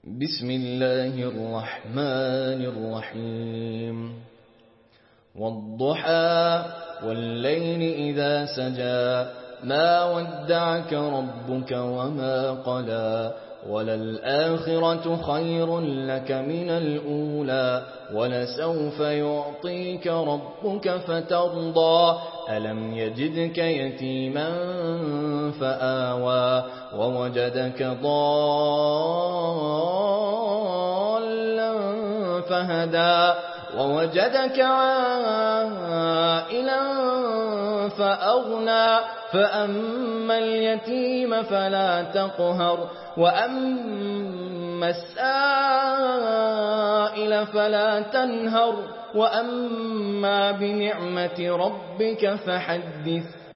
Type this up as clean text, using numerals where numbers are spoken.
بسم الله الرحمن الرحيم والضحى والليل إذا سجى ما ودعك ربك وما قلى وللآخرة خير لك من الأولى ولسوف يعطيك ربك فترضى ألم يجدك يتيما فآوى ووجدك ضالا فهدى ووجدك عائلا فأغنى فأما اليتيم فلا تقهر وأما السائل فلا تنهر وأما بنعمة ربك فحدث